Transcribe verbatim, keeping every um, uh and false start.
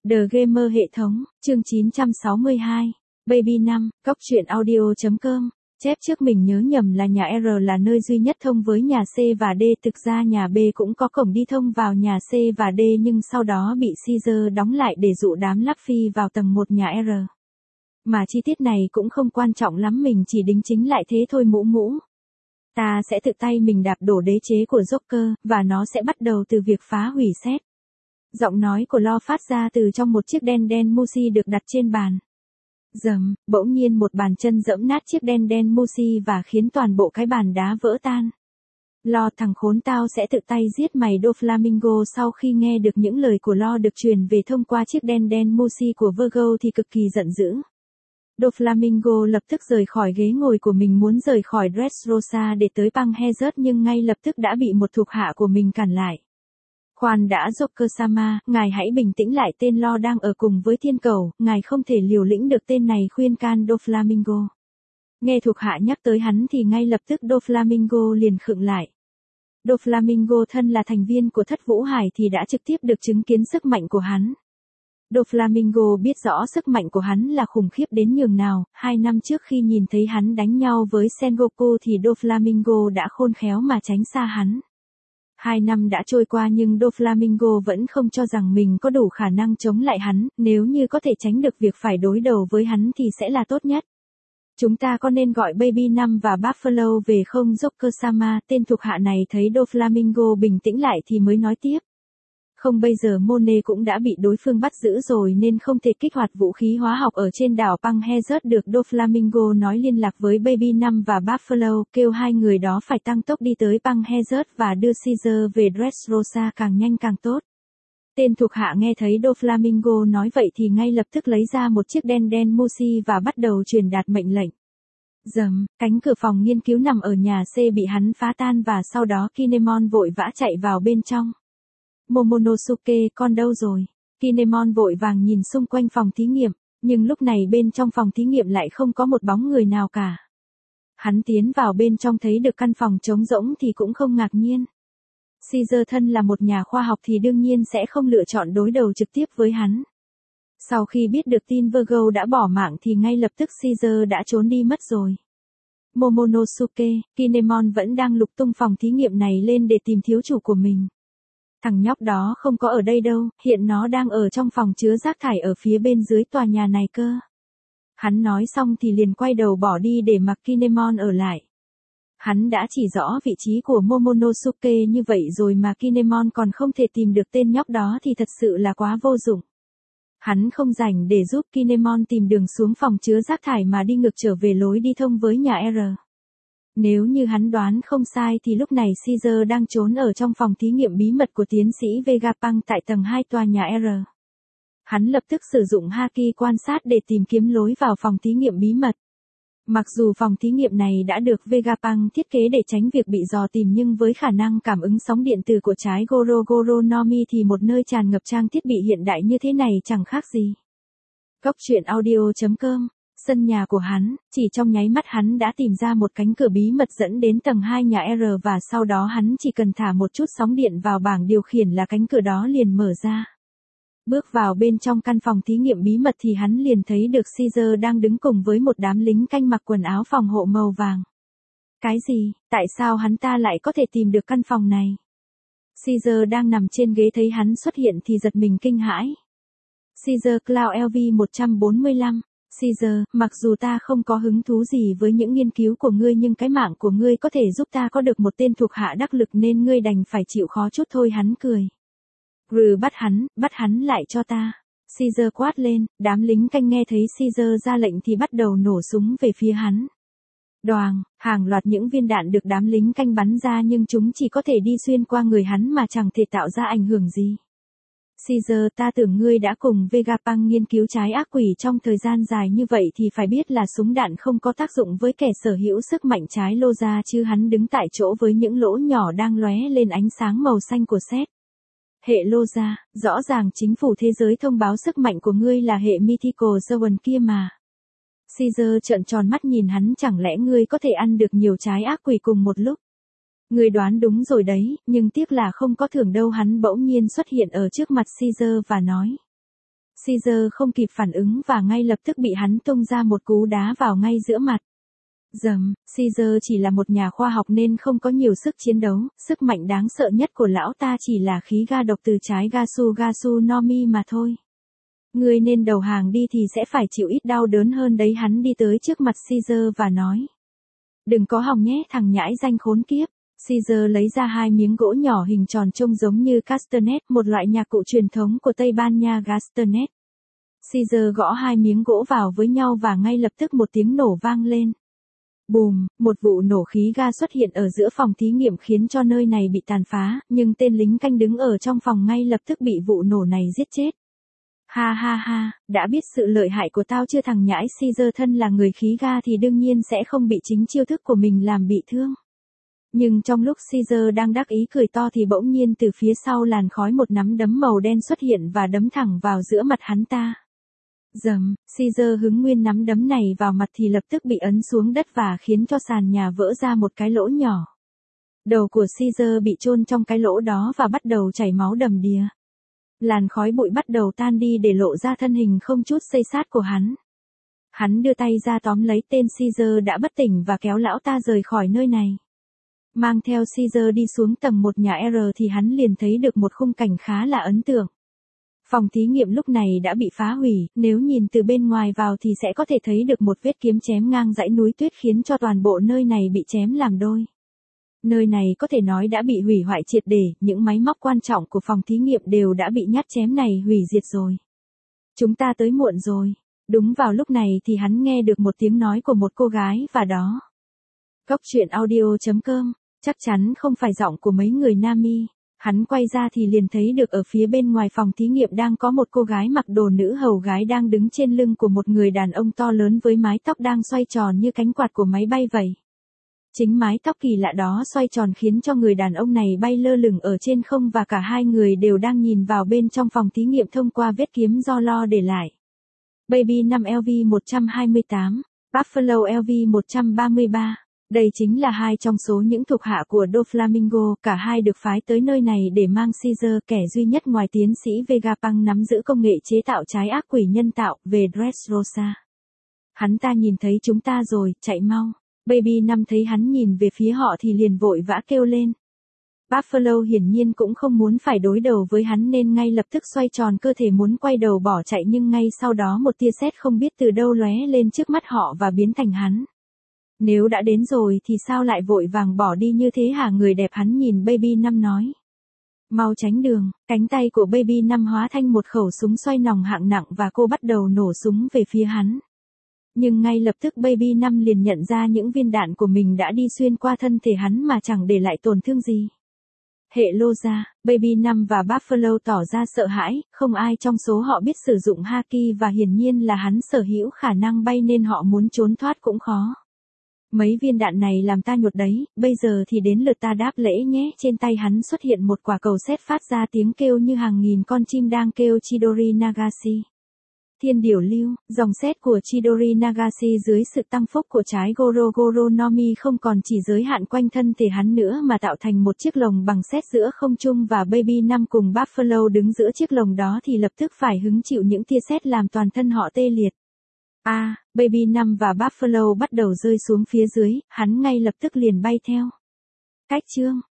The Gamer hệ thống, chương chín trăm sáu mươi hai. Baby năm, Cóc truyện audio chấm com. Chép trước mình nhớ nhầm là nhà R là nơi duy nhất thông với nhà C và D, thực ra nhà B cũng có cổng đi thông vào nhà C và D nhưng sau đó bị Caesar đóng lại để dụ đám Luffy vào tầng một nhà R. Mà chi tiết này cũng không quan trọng lắm, mình chỉ đính chính lại thế thôi mũ mũ. Ta sẽ tự tay mình đạp đổ đế chế của Joker, và nó sẽ bắt đầu từ việc phá hủy set. Giọng nói của Lo phát ra từ trong một chiếc đen đen Mushi được đặt trên bàn. Dầm, bỗng nhiên một bàn chân giẫm nát chiếc đen đen Mushi và khiến toàn bộ cái bàn đá vỡ tan. Lo, thằng khốn, tao sẽ tự tay giết mày Doflamingo. Sau khi nghe được những lời của Lo được truyền về thông qua chiếc đen đen Mushi của Virgo thì cực kỳ giận dữ. Doflamingo lập tức rời khỏi ghế ngồi của mình, muốn rời khỏi Dressrosa để tới Panghazard nhưng ngay lập tức đã bị một thuộc hạ của mình cản lại. Khoan đã, Joker-sama, ngài hãy bình tĩnh lại, tên Lo đang ở cùng với thiên cầu, ngài không thể liều lĩnh được, tên này khuyên can Doflamingo. Nghe thuộc hạ nhắc tới hắn thì ngay lập tức Doflamingo liền khựng lại. Doflamingo thân là thành viên của Thất Vũ Hải thì đã trực tiếp được chứng kiến sức mạnh của hắn. Doflamingo biết rõ sức mạnh của hắn là khủng khiếp đến nhường nào, hai năm trước khi nhìn thấy hắn đánh nhau với Sengoku thì Doflamingo đã khôn khéo mà tránh xa hắn. Hai năm đã trôi qua nhưng Doflamingo vẫn không cho rằng mình có đủ khả năng chống lại hắn, nếu như có thể tránh được việc phải đối đầu với hắn thì sẽ là tốt nhất. Chúng ta có nên gọi Baby năm và Buffalo về không, Joker-sama? Tên thuộc hạ này thấy Doflamingo bình tĩnh lại thì mới nói tiếp. Không, bây giờ Monet cũng đã bị đối phương bắt giữ rồi nên không thể kích hoạt vũ khí hóa học ở trên đảo Panghazard được. Doflamingo nói liên lạc với Baby năm và Buffalo, kêu hai người đó phải tăng tốc đi tới Panghazard và đưa Caesar về Dressrosa càng nhanh càng tốt. Tên thuộc hạ nghe thấy Doflamingo nói vậy thì ngay lập tức lấy ra một chiếc đen đen Mushi và bắt đầu truyền đạt mệnh lệnh. Dầm, cánh cửa phòng nghiên cứu nằm ở nhà C bị hắn phá tan và sau đó Kinemon vội vã chạy vào bên trong. Momonosuke, con đâu rồi? Kinemon vội vàng nhìn xung quanh phòng thí nghiệm, nhưng lúc này bên trong phòng thí nghiệm lại không có một bóng người nào cả. Hắn tiến vào bên trong thấy được căn phòng trống rỗng thì cũng không ngạc nhiên. Caesar thân là một nhà khoa học thì đương nhiên sẽ không lựa chọn đối đầu trực tiếp với hắn. Sau khi biết được tin Virgo đã bỏ mạng thì ngay lập tức Caesar đã trốn đi mất rồi. Momonosuke, Kinemon vẫn đang lục tung phòng thí nghiệm này lên để tìm thiếu chủ của mình. Thằng nhóc đó không có ở đây đâu, hiện nó đang ở trong phòng chứa rác thải ở phía bên dưới tòa nhà này cơ. Hắn nói xong thì liền quay đầu bỏ đi để mặc Kinemon ở lại. Hắn đã chỉ rõ vị trí của Momonosuke như vậy rồi mà Kinemon còn không thể tìm được tên nhóc đó thì thật sự là quá vô dụng. Hắn không rảnh để giúp Kinemon tìm đường xuống phòng chứa rác thải mà đi ngược trở về lối đi thông với nhà R. Nếu như hắn đoán không sai thì lúc này Caesar đang trốn ở trong phòng thí nghiệm bí mật của tiến sĩ Vegapunk tại tầng hai tòa nhà R. Hắn lập tức sử dụng Haki quan sát để tìm kiếm lối vào phòng thí nghiệm bí mật. Mặc dù phòng thí nghiệm này đã được Vegapunk thiết kế để tránh việc bị dò tìm nhưng với khả năng cảm ứng sóng điện từ của trái Goro Goro no Mi thì một nơi tràn ngập trang thiết bị hiện đại như thế này chẳng khác gì. Cóc truyện audio chấm com. Sân nhà của hắn, chỉ trong nháy mắt hắn đã tìm ra một cánh cửa bí mật dẫn đến tầng hai nhà R và sau đó hắn chỉ cần thả một chút sóng điện vào bảng điều khiển là cánh cửa đó liền mở ra. Bước vào bên trong căn phòng thí nghiệm bí mật thì hắn liền thấy được Caesar đang đứng cùng với một đám lính canh mặc quần áo phòng hộ màu vàng. Cái gì, tại sao hắn ta lại có thể tìm được căn phòng này? Caesar đang nằm trên ghế thấy hắn xuất hiện thì giật mình kinh hãi. Caesar Cloud L V một trăm bốn mươi lăm. Caesar, mặc dù ta không có hứng thú gì với những nghiên cứu của ngươi nhưng cái mạng của ngươi có thể giúp ta có được một tên thuộc hạ đắc lực nên ngươi đành phải chịu khó chút thôi, hắn cười. Rừ, bắt hắn, bắt hắn lại cho ta. Caesar quát lên, đám lính canh nghe thấy Caesar ra lệnh thì bắt đầu nổ súng về phía hắn. Đoàng, hàng loạt những viên đạn được đám lính canh bắn ra nhưng chúng chỉ có thể đi xuyên qua người hắn mà chẳng thể tạo ra ảnh hưởng gì. Caesar, ta tưởng ngươi đã cùng Vegapunk nghiên cứu trái ác quỷ trong thời gian dài như vậy thì phải biết là súng đạn không có tác dụng với kẻ sở hữu sức mạnh trái lô ra chứ. Hắn đứng tại chỗ với những lỗ nhỏ đang lóe lên ánh sáng màu xanh của sét. Hệ lô ra, rõ ràng chính phủ thế giới thông báo sức mạnh của ngươi là hệ Mythical Zone kia mà. Caesar trợn tròn mắt nhìn hắn, chẳng lẽ ngươi có thể ăn được nhiều trái ác quỷ cùng một lúc? Ngươi đoán đúng rồi đấy, nhưng tiếc là không có thưởng đâu. Hắn bỗng nhiên xuất hiện ở trước mặt Caesar và nói. Caesar không kịp phản ứng và ngay lập tức bị hắn tung ra một cú đá vào ngay giữa mặt. Dầm, Caesar chỉ là một nhà khoa học nên không có nhiều sức chiến đấu, sức mạnh đáng sợ nhất của lão ta chỉ là khí ga độc từ trái Gasu Gasu no Mi mà thôi. Ngươi nên đầu hàng đi thì sẽ phải chịu ít đau đớn hơn đấy. Hắn đi tới trước mặt Caesar và nói. Đừng có hòng nhé thằng nhãi danh khốn kiếp. Caesar lấy ra hai miếng gỗ nhỏ hình tròn trông giống như castanet, một loại nhạc cụ truyền thống của Tây Ban Nha. Castanet. Caesar gõ hai miếng gỗ vào với nhau và ngay lập tức một tiếng nổ vang lên. Bùm, một vụ nổ khí ga xuất hiện ở giữa phòng thí nghiệm khiến cho nơi này bị tàn phá, nhưng tên lính canh đứng ở trong phòng ngay lập tức bị vụ nổ này giết chết. Ha ha ha, đã biết sự lợi hại của tao chưa thằng nhãi. Caesar thân là người khí ga thì đương nhiên sẽ không bị chính chiêu thức của mình làm bị thương. Nhưng trong lúc Caesar đang đắc ý cười to thì bỗng nhiên từ phía sau làn khói một nắm đấm màu đen xuất hiện và đấm thẳng vào giữa mặt hắn ta. Dầm, Caesar hứng nguyên nắm đấm này vào mặt thì lập tức bị ấn xuống đất và khiến cho sàn nhà vỡ ra một cái lỗ nhỏ. Đầu của Caesar bị chôn trong cái lỗ đó và bắt đầu chảy máu đầm đìa. Làn khói bụi bắt đầu tan đi để lộ ra thân hình không chút xây sát của hắn. Hắn đưa tay ra tóm lấy tên Caesar đã bất tỉnh và kéo lão ta rời khỏi nơi này. Mang theo Caesar đi xuống tầng một nhà R thì hắn liền thấy được một khung cảnh khá là ấn tượng. Phòng thí nghiệm lúc này đã bị phá hủy, nếu nhìn từ bên ngoài vào thì sẽ có thể thấy được một vết kiếm chém ngang dãy núi tuyết khiến cho toàn bộ nơi này bị chém làm đôi. Nơi này có thể nói đã bị hủy hoại triệt để, những máy móc quan trọng của phòng thí nghiệm đều đã bị nhát chém này hủy diệt rồi. Chúng ta tới muộn rồi. Đúng vào lúc này thì hắn nghe được một tiếng nói của một cô gái và đó. Cốc truyện audio chấm com, chắc chắn không phải giọng của mấy người Nami. Hắn quay ra thì liền thấy được ở phía bên ngoài phòng thí nghiệm đang có một cô gái mặc đồ nữ hầu gái đang đứng trên lưng của một người đàn ông to lớn với mái tóc đang xoay tròn như cánh quạt của máy bay vậy. Chính mái tóc kỳ lạ đó xoay tròn khiến cho người đàn ông này bay lơ lửng ở trên không và cả hai người đều đang nhìn vào bên trong phòng thí nghiệm thông qua vết kiếm do Lo để lại. Baby năm L V một trăm hai mươi tám, Buffalo L V một trăm ba mươi ba. Đây chính là hai trong số những thuộc hạ của Doflamingo, cả hai được phái tới nơi này để mang Caesar, kẻ duy nhất ngoài tiến sĩ Vegapunk nắm giữ công nghệ chế tạo trái ác quỷ nhân tạo, về Dressrosa. Hắn ta nhìn thấy chúng ta rồi, chạy mau. Baby năm thấy hắn nhìn về phía họ thì liền vội vã kêu lên. Buffalo hiển nhiên cũng không muốn phải đối đầu với hắn nên ngay lập tức xoay tròn cơ thể muốn quay đầu bỏ chạy, nhưng ngay sau đó một tia sét không biết từ đâu lóe lên trước mắt họ và biến thành hắn. Nếu đã đến rồi thì sao lại vội vàng bỏ đi như thế hả? Người đẹp hắn nhìn Baby năm nói. Mau tránh đường. Cánh tay của Baby năm hóa thành một khẩu súng xoay nòng hạng nặng và cô bắt đầu nổ súng về phía hắn. Nhưng ngay lập tức Baby năm liền nhận ra những viên đạn của mình đã đi xuyên qua thân thể hắn mà chẳng để lại tổn thương gì. Hệ lô ra, Baby năm và Buffalo tỏ ra sợ hãi, không ai trong số họ biết sử dụng haki và hiển nhiên là hắn sở hữu khả năng bay nên họ muốn trốn thoát cũng khó. Mấy viên đạn này làm ta nhột đấy, bây giờ thì đến lượt ta đáp lễ nhé. Trên tay hắn xuất hiện một quả cầu sét phát ra tiếng kêu như hàng nghìn con chim đang kêu Chidori Nagashi. Thiên điểu lưu, dòng sét của Chidori Nagashi dưới sự tăng phúc của trái Goro Goro no Mi không còn chỉ giới hạn quanh thân thể hắn nữa mà tạo thành một chiếc lồng bằng sét giữa không trung, và Baby năm cùng Buffalo đứng giữa chiếc lồng đó thì lập tức phải hứng chịu những tia sét làm toàn thân họ tê liệt. A, à, Baby năm và Buffalo bắt đầu rơi xuống phía dưới, hắn ngay lập tức liền bay theo. Cách chương